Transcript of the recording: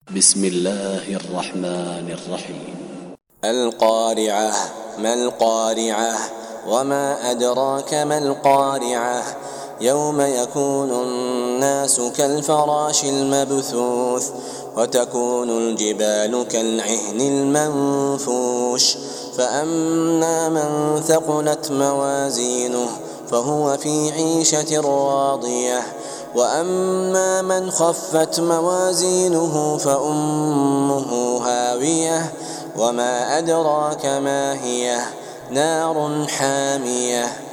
بسم الله الرحمن الرحيم. القارعة. ما القارعة؟ وما أدراك ما القارعة؟ يوم يكون الناس كالفراش المبثوث وتكون الجبال كالعهن المنفوش فأما من ثقلت موازينه فهو في عيشة راضية وأما من خفت موازينه فأمه هاوية وما أدراك ما هي نار حامية.